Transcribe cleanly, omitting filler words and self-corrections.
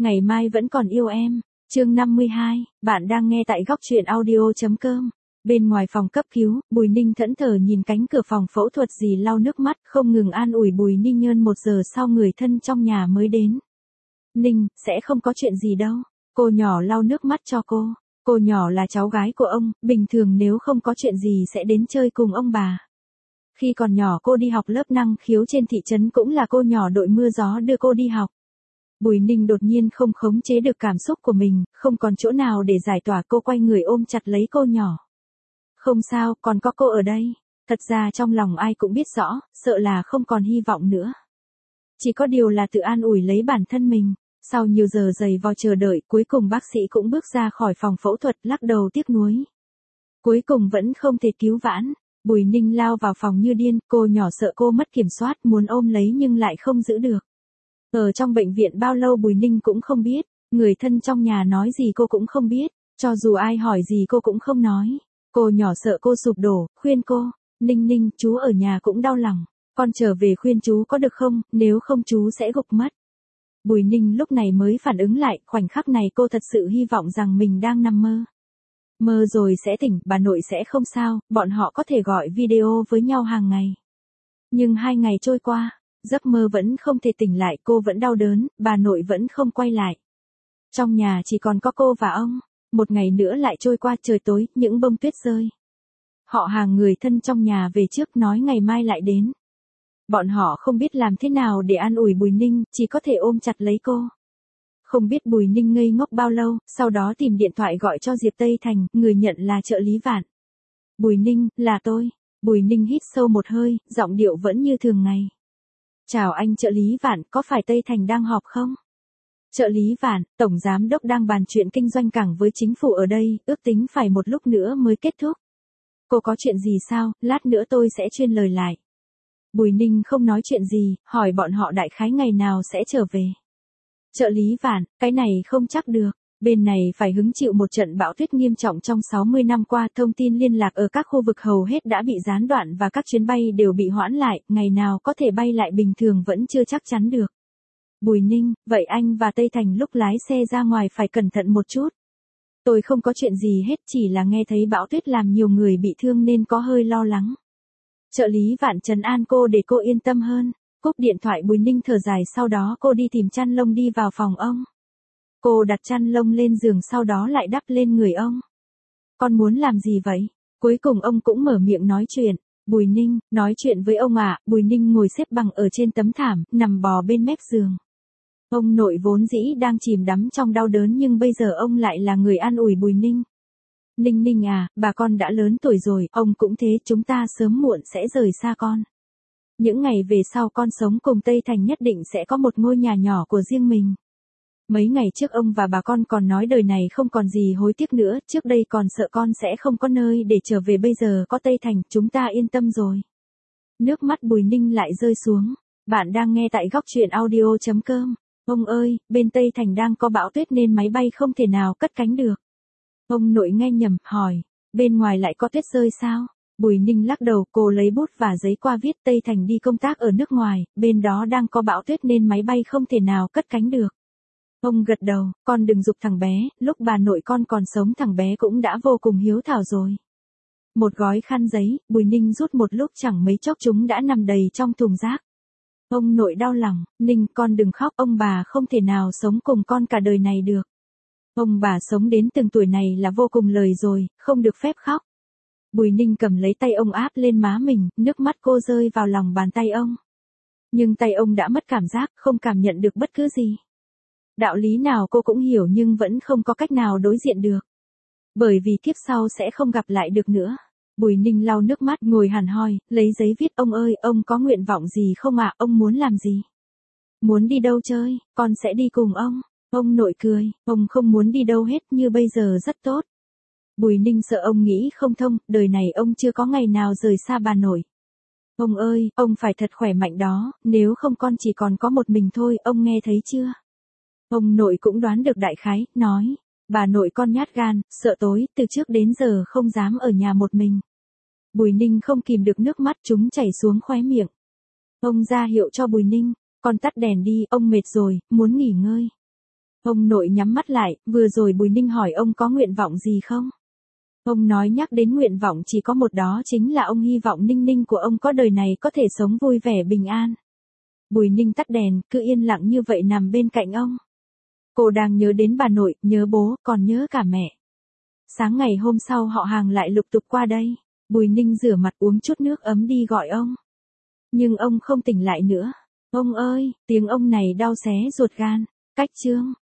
Ngày mai vẫn còn yêu em. Chương 52, bạn đang nghe tại góc truyện audio.com. Bên ngoài phòng cấp cứu, Bùi Ninh thẫn thờ nhìn cánh cửa phòng phẫu thuật dì lau nước mắt, không ngừng an ủi Bùi Ninh Nhơn 1 giờ sau người thân trong nhà mới đến. Ninh, sẽ không có chuyện gì đâu. Cô nhỏ lau nước mắt cho cô. Cô nhỏ là cháu gái của ông, bình thường nếu không có chuyện gì sẽ đến chơi cùng ông bà. Khi còn nhỏ cô đi học lớp năng khiếu trên thị trấn cũng là cô nhỏ đội mưa gió đưa cô đi học. Bùi Ninh đột nhiên không khống chế được cảm xúc của mình, không còn chỗ nào để giải tỏa, cô quay người ôm chặt lấy cô nhỏ. Không sao, còn có cô ở đây. Thật ra trong lòng ai cũng biết rõ, sợ là không còn hy vọng nữa. Chỉ có điều là tự an ủi lấy bản thân mình. Sau nhiều giờ dày vò chờ đợi, cuối cùng bác sĩ cũng bước ra khỏi phòng phẫu thuật, lắc đầu tiếc nuối. Cuối cùng vẫn không thể cứu vãn. Bùi Ninh lao vào phòng như điên, cô nhỏ sợ cô mất kiểm soát, muốn ôm lấy nhưng lại không giữ được. Ở trong bệnh viện bao lâu Bùi Ninh cũng không biết, người thân trong nhà nói gì cô cũng không biết, cho dù ai hỏi gì cô cũng không nói. Cô nhỏ sợ cô sụp đổ, khuyên cô, Ninh Ninh, chú ở nhà cũng đau lòng, con trở về khuyên chú có được không, nếu không chú sẽ gục mất. Bùi Ninh lúc này mới phản ứng lại, khoảnh khắc này cô thật sự hy vọng rằng mình đang nằm mơ. Mơ rồi sẽ tỉnh, bà nội sẽ không sao, bọn họ có thể gọi video với nhau hàng ngày. Nhưng 2 ngày trôi qua, giấc mơ vẫn không thể tỉnh lại, cô vẫn đau đớn, bà nội vẫn không quay lại. Trong nhà chỉ còn có cô và ông. Một ngày nữa lại trôi qua, trời tối, những bông tuyết rơi. Họ hàng người thân trong nhà về trước nói ngày mai lại đến. Bọn họ không biết làm thế nào để an ủi Bùi Ninh, chỉ có thể ôm chặt lấy cô. Không biết Bùi Ninh ngây ngốc bao lâu, sau đó tìm điện thoại gọi cho Diệp Tây Thành, người nhận là trợ lý Vạn. Bùi Ninh, là tôi. Bùi Ninh hít sâu một hơi, giọng điệu vẫn như thường ngày. Chào anh trợ lý Vạn, có phải Tây Thành đang họp không? Trợ lý Vạn, tổng giám đốc đang bàn chuyện kinh doanh cảng với chính phủ ở đây, ước tính phải một lúc nữa mới kết thúc. Cô có chuyện gì sao, lát nữa tôi sẽ truyền lời lại. Bùi Ninh không nói chuyện gì, hỏi bọn họ đại khái ngày nào sẽ trở về. Trợ lý Vạn, cái này không chắc được. Bên này phải hứng chịu một trận bão tuyết nghiêm trọng trong 60 năm qua, thông tin liên lạc ở các khu vực hầu hết đã bị gián đoạn và các chuyến bay đều bị hoãn lại, ngày nào có thể bay lại bình thường vẫn chưa chắc chắn được. Bùi Ninh, vậy anh và Tây Thành lúc lái xe ra ngoài phải cẩn thận một chút. Tôi không có chuyện gì hết, chỉ là nghe thấy bão tuyết làm nhiều người bị thương nên có hơi lo lắng. Trợ lý Vạn trấn an cô để cô yên tâm hơn. Cúp điện thoại Bùi Ninh thở dài, sau đó cô đi tìm chăn lông đi vào phòng ông. Cô đặt chăn lông lên giường sau đó lại đắp lên người ông. Con muốn làm gì vậy? Cuối cùng ông cũng mở miệng nói chuyện. Bùi Ninh, nói chuyện với ông ạ. Bùi Ninh ngồi xếp bằng ở trên tấm thảm, nằm bò bên mép giường. Ông nội vốn dĩ đang chìm đắm trong đau đớn nhưng bây giờ ông lại là người an ủi Bùi Ninh. Ninh Ninh à, bà con đã lớn tuổi rồi, ông cũng thế, chúng ta sớm muộn sẽ rời xa con. Những ngày về sau con sống cùng Tây Thành nhất định sẽ có một ngôi nhà nhỏ của riêng mình. Mấy ngày trước ông và bà con còn nói đời này không còn gì hối tiếc nữa, trước đây còn sợ con sẽ không có nơi để trở về, bây giờ có Tây Thành, chúng ta yên tâm rồi. Nước mắt Bùi Ninh lại rơi xuống. Bạn đang nghe tại góc truyện audio.com. Ông ơi, bên Tây Thành đang có bão tuyết nên máy bay không thể nào cất cánh được. Ông nội nghe nhầm, hỏi, bên ngoài lại có tuyết rơi sao? Bùi Ninh lắc đầu, cô lấy bút và giấy qua viết Tây Thành đi công tác ở nước ngoài, bên đó đang có bão tuyết nên máy bay không thể nào cất cánh được. Ông gật đầu, con đừng giục thằng bé, lúc bà nội con còn sống thằng bé cũng đã vô cùng hiếu thảo rồi. Một gói khăn giấy, Bùi Ninh rút một lúc chẳng mấy chốc chúng đã nằm đầy trong thùng rác. Ông nội đau lòng, Ninh con đừng khóc, ông bà không thể nào sống cùng con cả đời này được. Ông bà sống đến từng tuổi này là vô cùng lời rồi, không được phép khóc. Bùi Ninh cầm lấy tay ông áp lên má mình, nước mắt cô rơi vào lòng bàn tay ông. Nhưng tay ông đã mất cảm giác, không cảm nhận được bất cứ gì. Đạo lý nào cô cũng hiểu nhưng vẫn không có cách nào đối diện được. Bởi vì kiếp sau sẽ không gặp lại được nữa. Bùi Ninh lau nước mắt ngồi hẳn hoi, lấy giấy viết, ông ơi, ông có nguyện vọng gì không ạ, ông muốn làm gì? Muốn đi đâu chơi, con sẽ đi cùng ông. Ông nội cười, ông không muốn đi đâu hết, như bây giờ rất tốt. Bùi Ninh sợ ông nghĩ không thông, đời này ông chưa có ngày nào rời xa bà nội. Ông ơi, ông phải thật khỏe mạnh đó, nếu không con chỉ còn có một mình thôi, ông nghe thấy chưa? Ông nội cũng đoán được đại khái, nói, bà nội con nhát gan, sợ tối, từ trước đến giờ không dám ở nhà một mình. Bùi Ninh không kìm được nước mắt chúng chảy xuống khóe miệng. Ông ra hiệu cho Bùi Ninh, con tắt đèn đi, ông mệt rồi, muốn nghỉ ngơi. Ông nội nhắm mắt lại, vừa rồi Bùi Ninh hỏi ông có nguyện vọng gì không? Ông nói nhắc đến nguyện vọng chỉ có một, đó chính là ông hy vọng Ninh Ninh của ông có đời này có thể sống vui vẻ bình an. Bùi Ninh tắt đèn, cứ yên lặng như vậy nằm bên cạnh ông. Cô đang nhớ đến bà nội, nhớ bố, còn nhớ cả mẹ. Sáng ngày hôm sau họ hàng lại lục tục qua đây. Bùi Ninh rửa mặt uống chút nước ấm đi gọi ông. Nhưng ông không tỉnh lại nữa. Ông ơi, tiếng ông này đau xé ruột gan. Cách chương.